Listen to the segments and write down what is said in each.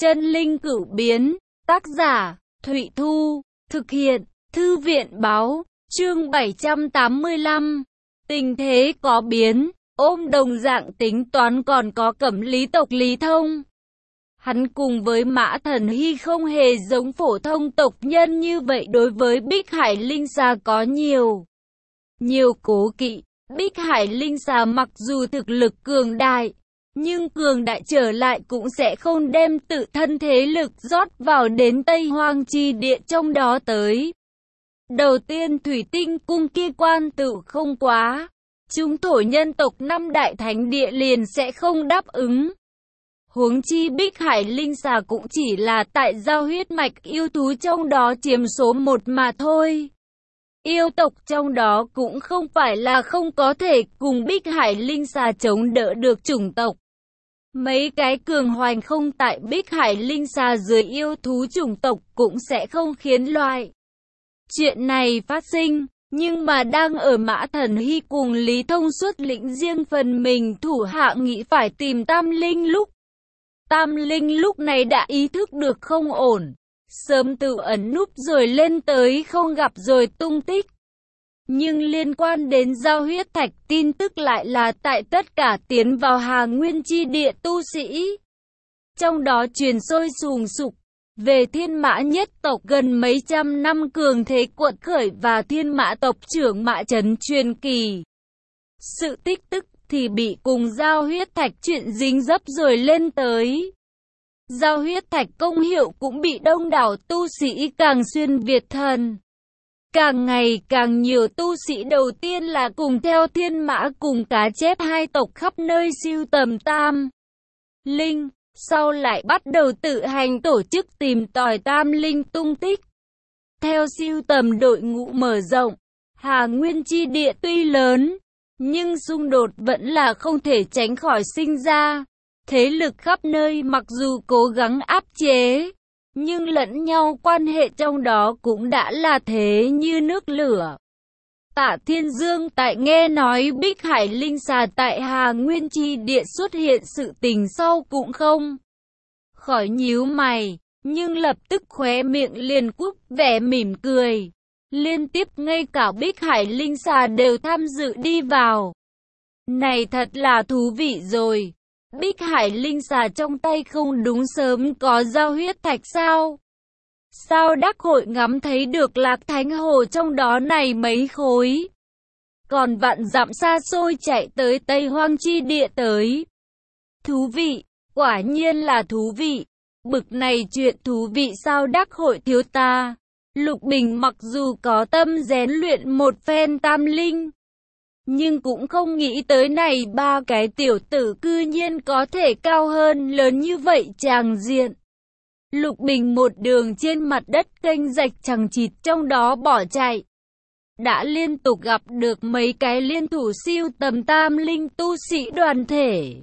Chân linh cửu biến, tác giả, Thụy Thu, thực hiện, Thư viện báo, chương 785. Tình thế có biến, ôm đồng dạng tính toán còn có Cẩm Lý tộc Lý Thông. Hắn cùng với Mã Thần Hy không hề giống phổ thông tộc nhân như vậy, đối với Bích Hải Linh Xà có nhiều cố kỵ. Bích Hải Linh Xà mặc dù thực lực cường đại, nhưng cường đại trở lại cũng sẽ không đem tự thân thế lực rót vào đến Tây Hoang chi địa trong đó tới. Đầu tiên thủy tinh cung kia quan tự không quá, chúng thổ nhân tộc năm đại thánh địa liền sẽ không đáp ứng. Huống chi Bích Hải Linh Xà cũng chỉ là tại giao huyết mạch yêu thú trong đó chiếm số 1 mà thôi. Yêu tộc trong đó cũng không phải là không có thể cùng Bích Hải Linh Xà chống đỡ được chủng tộc. Mấy cái cường hoành không tại Bích Hải Linh Xà dưới yêu thú chủng tộc cũng sẽ không khiến loại chuyện này phát sinh. Nhưng mà đang ở Mã Thần Hy cùng Lý Thông xuất lĩnh riêng phần mình thủ hạ nghĩ phải tìm Tam Linh lúc. Tam Linh lúc này đã ý thức được không ổn, sớm tự ẩn núp rồi lên tới không gặp rồi tung tích. Nhưng liên quan đến giao huyết thạch tin tức lại là tại tất cả tiến vào Hà Nguyên chi địa tu sĩ. Trong đó truyền sôi sùng sục về Thiên Mã nhất tộc gần mấy trăm năm cường thế quật khởi và Thiên Mã tộc trưởng Mã Chấn truyền kỳ. Sự tích tức thì bị cùng giao huyết thạch chuyện dính dấp rồi lên tới. Giao huyết thạch công hiệu cũng bị đông đảo tu sĩ càng xuyên Việt thần. Càng ngày càng nhiều tu sĩ đầu tiên là cùng theo Thiên Mã cùng Cá Chép hai tộc khắp nơi sưu tầm Tam Linh, sau lại bắt đầu tự hành tổ chức tìm tòi Tam Linh tung tích. Theo sưu tầm đội ngũ mở rộng, Hà Nguyên chi địa tuy lớn, nhưng xung đột vẫn là không thể tránh khỏi sinh ra. Thế lực khắp nơi mặc dù cố gắng áp chế, nhưng lẫn nhau quan hệ trong đó cũng đã là thế như nước lửa. Tạ Thiên Dương tại nghe nói Bích Hải Linh Xà tại Hà Nguyên chi địa xuất hiện sự tình sau cũng không khỏi nhíu mày, nhưng lập tức khóe miệng liền cúp vẻ mỉm cười. Liên tiếp ngay cả Bích Hải Linh Xà đều tham dự đi vào. Này thật là thú vị rồi. Bích Hải Linh Xà trong tay không đúng sớm có giao huyết thạch sao? Sao đắc hội ngắm thấy được Lạc Thánh Hồ trong đó này mấy khối? Còn vạn dặm xa xôi chạy tới Tây Hoang chi địa tới. Thú vị, quả nhiên là thú vị. Bực này chuyện thú vị sao đắc hội thiếu ta? Lục Bình mặc dù có tâm rèn luyện một phen Tam Linh, nhưng cũng không nghĩ tới này ba cái tiểu tử cư nhiên có thể cao hơn lớn như vậy tràng diện. Lục Bình một đường trên mặt đất kênh rạch chằng chịt trong đó bỏ chạy. Đã liên tục gặp được mấy cái liên thủ siêu tầm Tam Linh tu sĩ đoàn thể.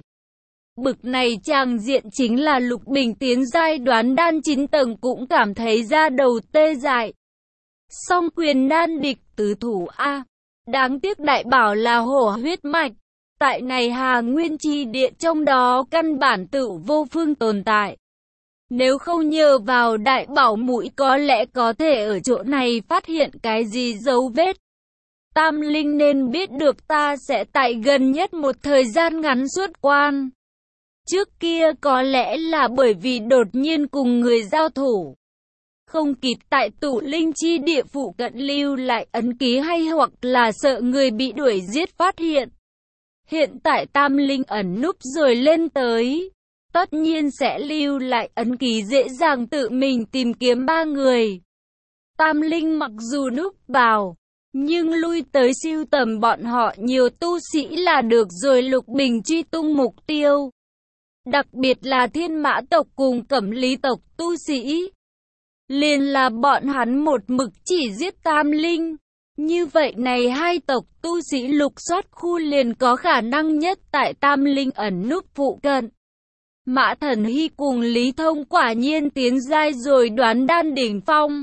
Bực này tràng diện chính là Lục Bình tiến giai đoán đan 9 tầng cũng cảm thấy da đầu tê dại. Song quyền đan địch tứ thủ A. Đáng tiếc đại bảo là hổ huyết mạch. Tại này Hà Nguyên chi địa trong đó căn bản tự vô phương tồn tại. Nếu không nhờ vào đại bảo mũi có lẽ có thể ở chỗ này phát hiện cái gì dấu vết. Tam Linh nên biết được ta sẽ tại gần nhất một thời gian ngắn xuất quan. Trước kia có lẽ là bởi vì đột nhiên cùng người giao thủ, không kịp tại tụ linh chi địa phụ cận lưu lại ấn ký hay hoặc là sợ người bị đuổi giết phát hiện. Hiện tại Tam Linh ẩn núp rồi lên tới, tất nhiên sẽ lưu lại ấn ký dễ dàng tự mình tìm kiếm ba người. Tam Linh mặc dù núp vào, nhưng lui tới siêu tầm bọn họ nhiều tu sĩ là được rồi. Lục Bình truy tung mục tiêu, đặc biệt là Thiên Mã tộc cùng Cẩm Lý tộc tu sĩ. Liền là bọn hắn một mực chỉ giết Tam Linh. Như vậy này hai tộc tu sĩ lục soát khu liền có khả năng nhất tại Tam Linh ẩn núp phụ cận. Mã Thần Hy cùng Lý Thông quả nhiên tiến giai rồi đoán đan đỉnh phong.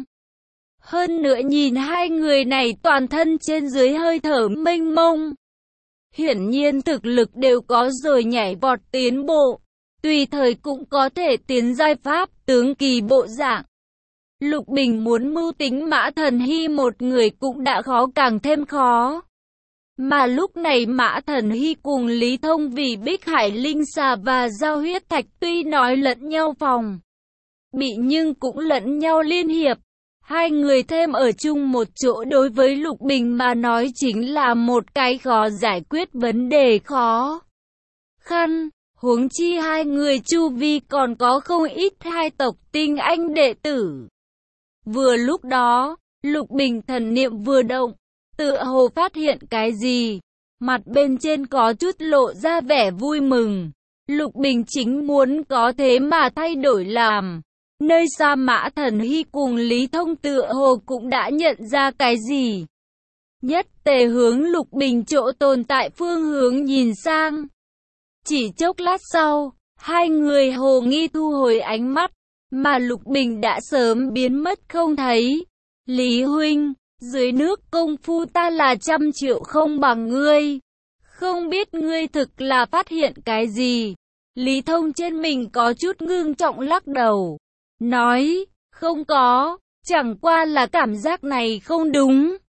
Hơn nữa nhìn hai người này toàn thân trên dưới hơi thở mênh mông. Hiển nhiên thực lực đều có rồi nhảy vọt tiến bộ. tùy thời cũng có thể tiến giai pháp tướng kỳ bộ dạng. Lục Bình muốn mưu tính Mã Thần Hy một người cũng đã khó càng thêm khó. Mà lúc này Mã Thần Hy cùng Lý Thông vì Bích Hải Linh Xà và Giao Huyết Thạch tuy nói lẫn nhau phòng bị nhưng cũng lẫn nhau liên hiệp. Hai người thêm ở chung một chỗ đối với Lục Bình mà nói chính là một cái khó giải quyết vấn đề khó khăn. Huống chi hai người chu vi còn có không ít hai tộc tinh anh đệ tử. Vừa lúc đó, Lục Bình thần niệm vừa động, tựa hồ phát hiện cái gì. Mặt bên trên có chút lộ ra vẻ vui mừng. Lục Bình chính muốn có thế mà thay đổi làm. Nơi xa Mã Thần Hy cùng Lý Thông tựa hồ cũng đã nhận ra cái gì. Nhất tề hướng Lục Bình chỗ tồn tại phương hướng nhìn sang. Chỉ chốc lát sau, hai người hồ nghi thu hồi ánh mắt, mà Lục Bình đã sớm biến mất không thấy. Lý huynh, dưới nước công phu ta là 100 triệu không bằng ngươi. Không biết ngươi thực là phát hiện cái gì. Lý Thông trên mình có chút ngưng trọng lắc đầu. Nói, không có, chẳng qua là cảm giác này không đúng.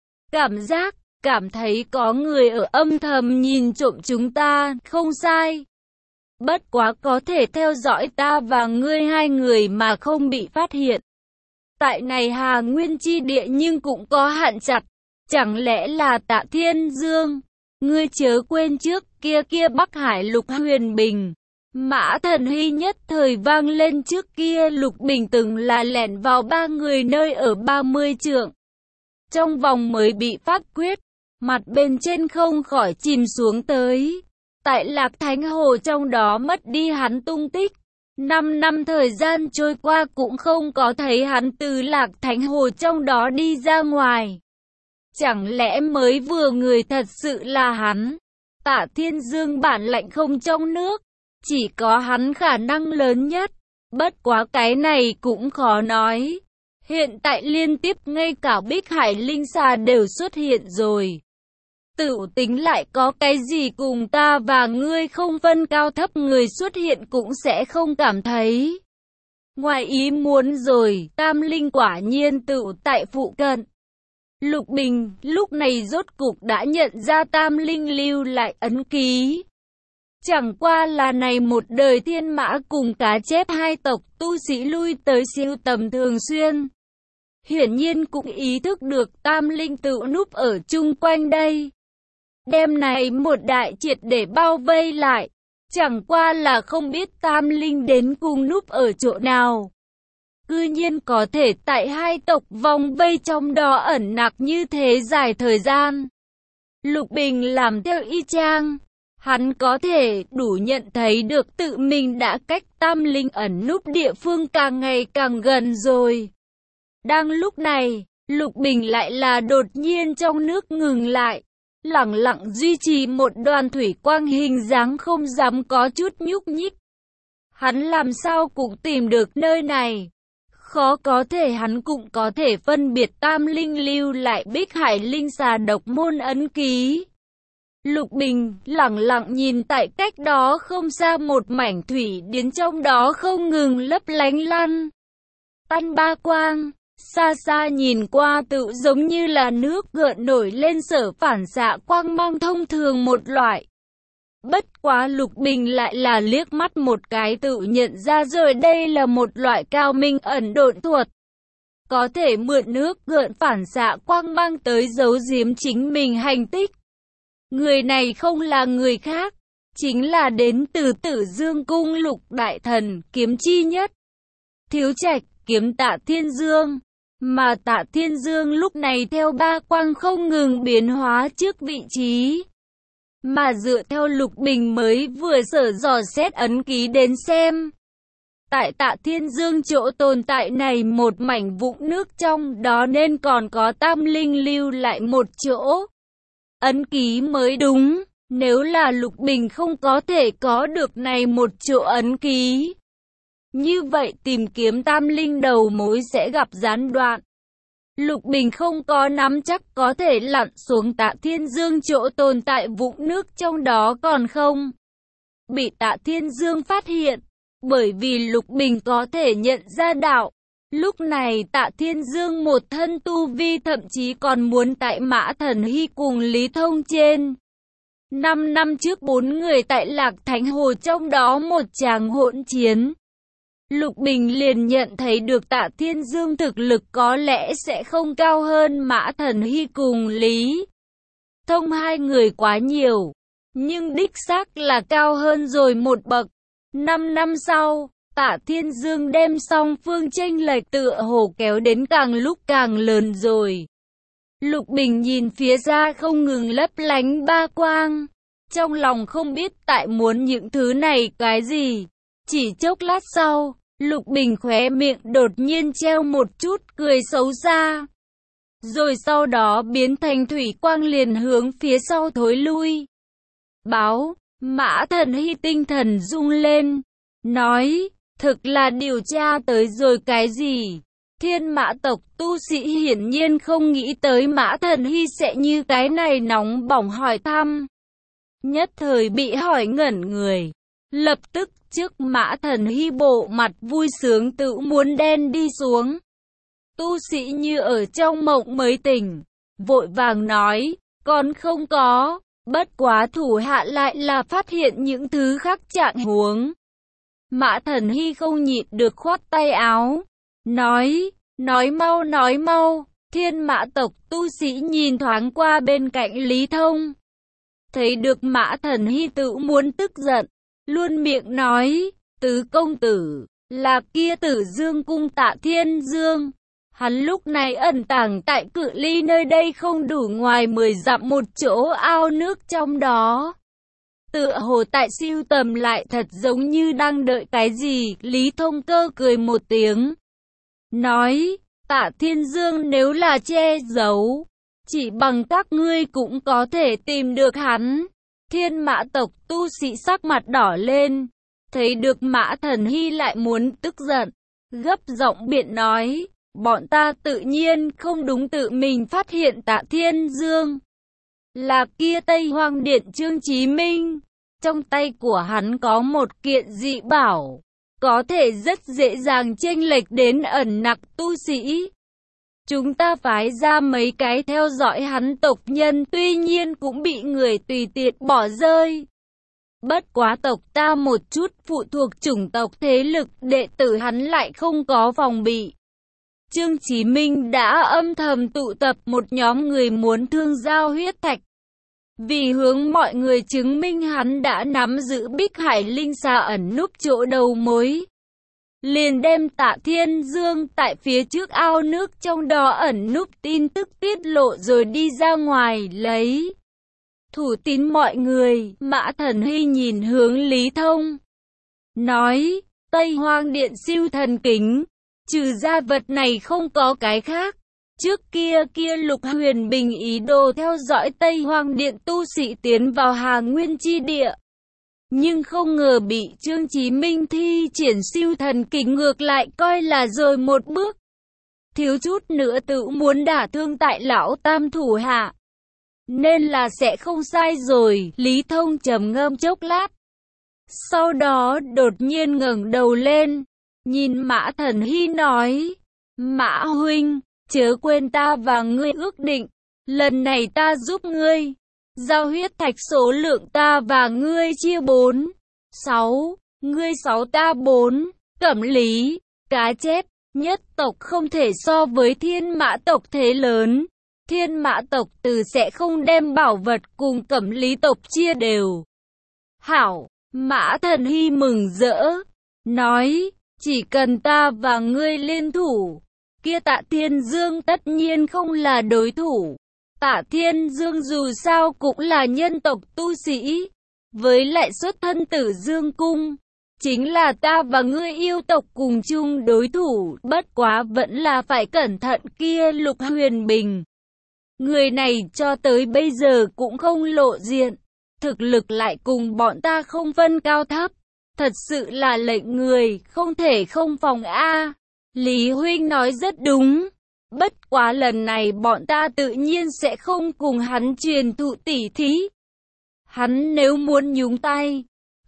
Cảm thấy có người ở âm thầm nhìn trộm chúng ta, không sai. Bất quá có thể theo dõi ta và ngươi hai người mà không bị phát hiện. Tại này Hà Nguyên chi địa nhưng cũng có hạn chặt. Chẳng lẽ là Tạ Thiên Dương? Ngươi chớ quên trước kia Bắc Hải Lục Huyền Bình. Mã Thần Hy nhất thời vang lên trước kia Lục Bình từng là lẻn vào ba người nơi ở 30 trượng. Trong vòng mới bị phát quyết, mặt bên trên không khỏi chìm xuống tới. Tại Lạc Thánh Hồ trong đó mất đi hắn tung tích. 5 năm thời gian trôi qua cũng không có thấy hắn từ Lạc Thánh Hồ trong đó đi ra ngoài. Chẳng lẽ mới vừa người thật sự là hắn? Tạ Thiên Dương bản lạnh không trong nước. Chỉ có hắn khả năng lớn nhất. Bất quá cái này cũng khó nói. Hiện tại liên tiếp ngay cả Bích Hải Linh Xà đều xuất hiện rồi. Tự tính lại có cái gì cùng ta và ngươi không phân cao thấp, người xuất hiện cũng sẽ không cảm thấy ngoài ý muốn rồi. Tam linh quả nhiên tự tại phụ cận. Lục Bình lúc này rốt cục đã nhận ra tam linh lưu lại ấn ký. Chẳng qua là này một đời thiên mã cùng cá chép hai tộc tu sĩ lui tới siêu tầm thường xuyên. Hiển nhiên cũng ý thức được tam linh tự núp ở chung quanh đây. Đêm này một đại triệt để bao vây lại. Chẳng qua là không biết tam linh đến cùng núp ở chỗ nào. Cư nhiên có thể tại hai tộc vòng vây trong đó ẩn nặc như thế dài thời gian. Lục Bình làm theo y chang. Hắn có thể đủ nhận thấy được tự mình đã cách tam linh ẩn núp địa phương càng ngày càng gần rồi. Đang lúc này, Lục Bình lại là đột nhiên trong nước ngừng lại. Lẳng lặng duy trì một đoàn thủy quang hình dáng không dám có chút nhúc nhích. Hắn làm sao cũng tìm được nơi này. Khó có thể hắn cũng có thể phân biệt tam linh lưu lại Bích Hải Linh Xà độc môn ấn ký. Lục Bình lẳng lặng nhìn tại cách đó không xa một mảnh thủy điển trong đó không ngừng lấp lánh lăn tăn ba quang. Xa xa nhìn qua tự giống như là nước gợn nổi lên sở phản xạ quang mang thông thường một loại. Bất quá Lục Bình lại là liếc mắt một cái tự nhận ra rồi đây là một loại cao minh ẩn độn thuật. Có thể mượn nước gợn phản xạ quang mang tới giấu giếm chính mình hành tích. Người này không là người khác, chính là đến từ Tử Dương Cung Lục Đại Thần kiếm chi nhất. Thiếu Trạch kiếm Tạ Thiên Dương. Mà Tạ Thiên Dương lúc này theo ba quang không ngừng biến hóa trước vị trí. Mà dựa theo Lục Bình mới vừa dò xét ấn ký đến xem. Tại Tạ Thiên Dương chỗ tồn tại này một mảnh vũng nước trong đó nên còn có tam linh lưu lại một chỗ. Ấn ký mới đúng, nếu là Lục Bình không có thể có được này một chỗ ấn ký. Như vậy tìm kiếm tam linh đầu mối sẽ gặp gián đoạn. Lục Bình không có nắm chắc có thể lặn xuống Tạ Thiên Dương chỗ tồn tại vũng nước trong đó còn không bị Tạ Thiên Dương phát hiện. bởi vì Lục Bình có thể nhận ra đạo. Lúc này Tạ Thiên Dương một thân tu vi thậm chí còn muốn tại Mã Thần Hy cùng Lý Thông trên. 5 năm trước 4 người tại Lạc Thánh Hồ trong đó một tràng hỗn chiến. Lục Bình liền nhận thấy được Tạ Thiên Dương thực lực có lẽ sẽ không cao hơn Mã Thần Hy cùng Lý Thông hai người quá nhiều. Nhưng đích xác là cao hơn rồi một bậc. 5 năm sau, Tạ Thiên Dương đem song phương chênh lệch tựa hồ kéo đến càng lúc càng lớn rồi. Lục Bình nhìn phía ra không ngừng lấp lánh ba quang. Trong lòng không biết tại muốn những thứ này cái gì. Chỉ chốc lát sau, Lục Bình khóe miệng đột nhiên treo một chút cười xấu xa. Rồi sau đó biến thành thủy quang liền hướng phía sau thối lui. Báo, Mã Thần Hy tinh thần rung lên. Nói, thực là điều tra tới rồi cái gì? Thiên Mã tộc tu sĩ hiển nhiên không nghĩ tới Mã Thần Hy sẽ như cái này nóng bỏng hỏi thăm. Nhất thời bị hỏi ngẩn người. Lập tức trước Mã Thần Hy bộ mặt vui sướng tự muốn đen đi xuống. Tu sĩ như ở trong mộng mới tỉnh. Vội vàng nói, còn không có. Bất quá thủ hạ lại là phát hiện những thứ khác trạng huống. Mã Thần Hy không nhịn được khoát tay áo. Nói mau. Thiên Mã tộc tu sĩ nhìn thoáng qua bên cạnh Lý Thông. Thấy được Mã Thần Hy tự muốn tức giận. Luôn miệng nói, tứ công tử, là kia Tử Dương cung Tạ Thiên Dương. Hắn lúc này ẩn tàng tại cự ly nơi đây không đủ ngoài 10 dặm một chỗ ao nước trong đó. Tựa hồ tại siêu tầm lại thật giống như đang đợi cái gì. Lý Thông Cơ cười một tiếng. Nói, Tạ Thiên Dương nếu là che giấu, chỉ bằng các ngươi cũng có thể tìm được hắn. Thiên Mã tộc tu sĩ sắc mặt đỏ lên. Thấy được Mã Thần Hy lại muốn tức giận. Gấp giọng biện nói. Bọn ta tự nhiên không đúng tự mình phát hiện Tạ Thiên Dương. Là kia Tây Hoang Điện Trương Chí Minh. Trong tay của hắn có một kiện dị bảo. Có thể rất dễ dàng chênh lệch đến ẩn nặc tu sĩ. Chúng ta phái ra mấy cái theo dõi hắn tộc nhân tuy nhiên cũng bị người tùy tiện bỏ rơi. Bất quá tộc ta một chút phụ thuộc chủng tộc thế lực đệ tử hắn lại không có phòng bị. Trương Chí Minh đã âm thầm tụ tập một nhóm người muốn thương giao huyết thạch. Vì hướng mọi người chứng minh hắn đã nắm giữ Bích Hải Linh Xà ẩn núp chỗ đầu mối. Liền đem Tạ Thiên Dương tại phía trước ao nước trong đó ẩn núp tin tức tiết lộ rồi đi ra ngoài lấy. Thủ tín mọi người, Mã Thần Hy nhìn hướng Lý Thông. Nói, Tây Hoang Điện siêu thần kính. Trừ ra vật này không có cái khác. Trước kia Lục Huyền Bình ý đồ theo dõi Tây Hoang Điện tu sĩ tiến vào Hà Nguyên chi địa. Nhưng không ngờ bị Trương Chí Minh thi triển siêu thần kính ngược lại coi là rồi một bước. Thiếu chút nữa tự muốn đả thương tại lão tam thủ hạ. Nên là sẽ không sai rồi. Lý Thông trầm ngâm chốc lát. Sau đó đột nhiên ngẩng đầu lên. Nhìn Mã Thần Hy nói, Mã huynh, chớ quên ta và ngươi ước định, lần này ta giúp ngươi, giao huyết thạch số lượng ta và ngươi chia 4, 6, ngươi 6 ta 4, Cẩm Lý, cá chép, nhất tộc không thể so với Thiên Mã tộc thế lớn, Thiên Mã tộc từ sẽ không đem bảo vật cùng Cẩm Lý tộc chia đều. Hảo, Mã Thần Hy mừng rỡ, nói, chỉ cần ta và ngươi liên thủ, kia Tạ Thiên Dương tất nhiên không là đối thủ. Tạ Thiên Dương dù sao cũng là nhân tộc tu sĩ, với lại xuất thân Tử Dương cung, chính là ta và ngươi yêu tộc cùng chung đối thủ, bất quá vẫn là phải cẩn thận kia Lục Huyền Bình. Người này cho tới bây giờ cũng không lộ diện, thực lực lại cùng bọn ta không phân cao thấp. Thật sự là lệnh người, không thể không phòng a. Lý huynh nói rất đúng. Bất quá lần này bọn ta tự nhiên sẽ không cùng hắn truyền thụ tỉ thí. Hắn nếu muốn nhúng tay,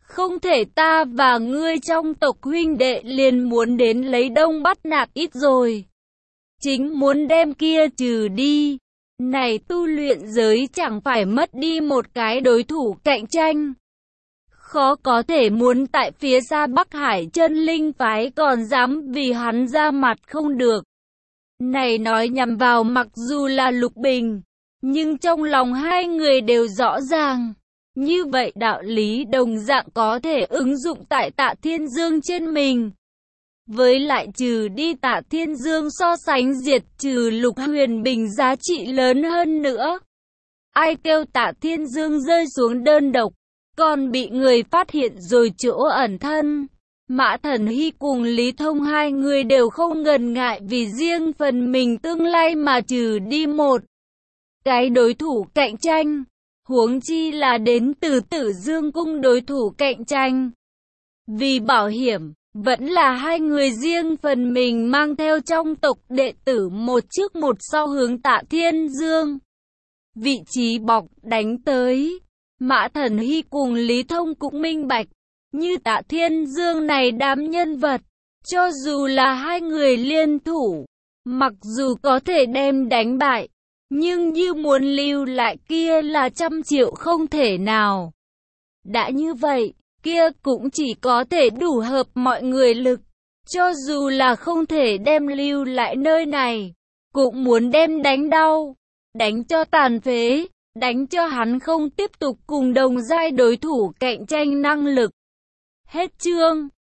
Không thể ta và ngươi trong tộc huynh đệ liền muốn đến lấy Đông bắt nạt ít rồi. Chính muốn đem kia trừ đi. Này tu luyện giới chẳng phải mất đi một cái đối thủ cạnh tranh. Khó có thể muốn tại phía xa Bắc Hải chân linh phái còn dám vì hắn ra mặt không được. Này nói nhằm vào mặc dù là Lục Bình, nhưng trong lòng hai người đều rõ ràng. Như vậy đạo lý đồng dạng có thể ứng dụng tại Tạ Thiên Dương trên mình. Với lại trừ đi Tạ Thiên Dương so sánh diệt trừ Lục Huyền Bình giá trị lớn hơn nữa. Ai kêu Tạ Thiên Dương rơi xuống đơn độc, còn bị người phát hiện rồi chỗ ẩn thân. Mã Thần Hy cùng Lý Thông hai người đều không ngần ngại vì riêng phần mình tương lai mà trừ đi một cái đối thủ cạnh tranh. Huống chi là đến từ Tử Dương Cung đối thủ cạnh tranh. Vì bảo hiểm, vẫn là hai người riêng phần mình mang theo trong tộc đệ tử một trước một sau hướng Tạ Thiên Dương. Vị trí bọc đánh tới, Mã Thần Hy cùng Lý Thông cũng minh bạch, như Tạ Thiên Dương này đám nhân vật, cho dù là hai người liên thủ, mặc dù có thể đem đánh bại, nhưng như muốn lưu lại kia là 100 triệu không thể nào. Đã như vậy, kia cũng chỉ có thể đủ hợp mọi người lực, cho dù là không thể đem lưu lại nơi này, cũng muốn đem đánh đau, đánh cho tàn phế, đánh cho hắn không tiếp tục cùng đồng giai đối thủ cạnh tranh năng lực. Hết chương.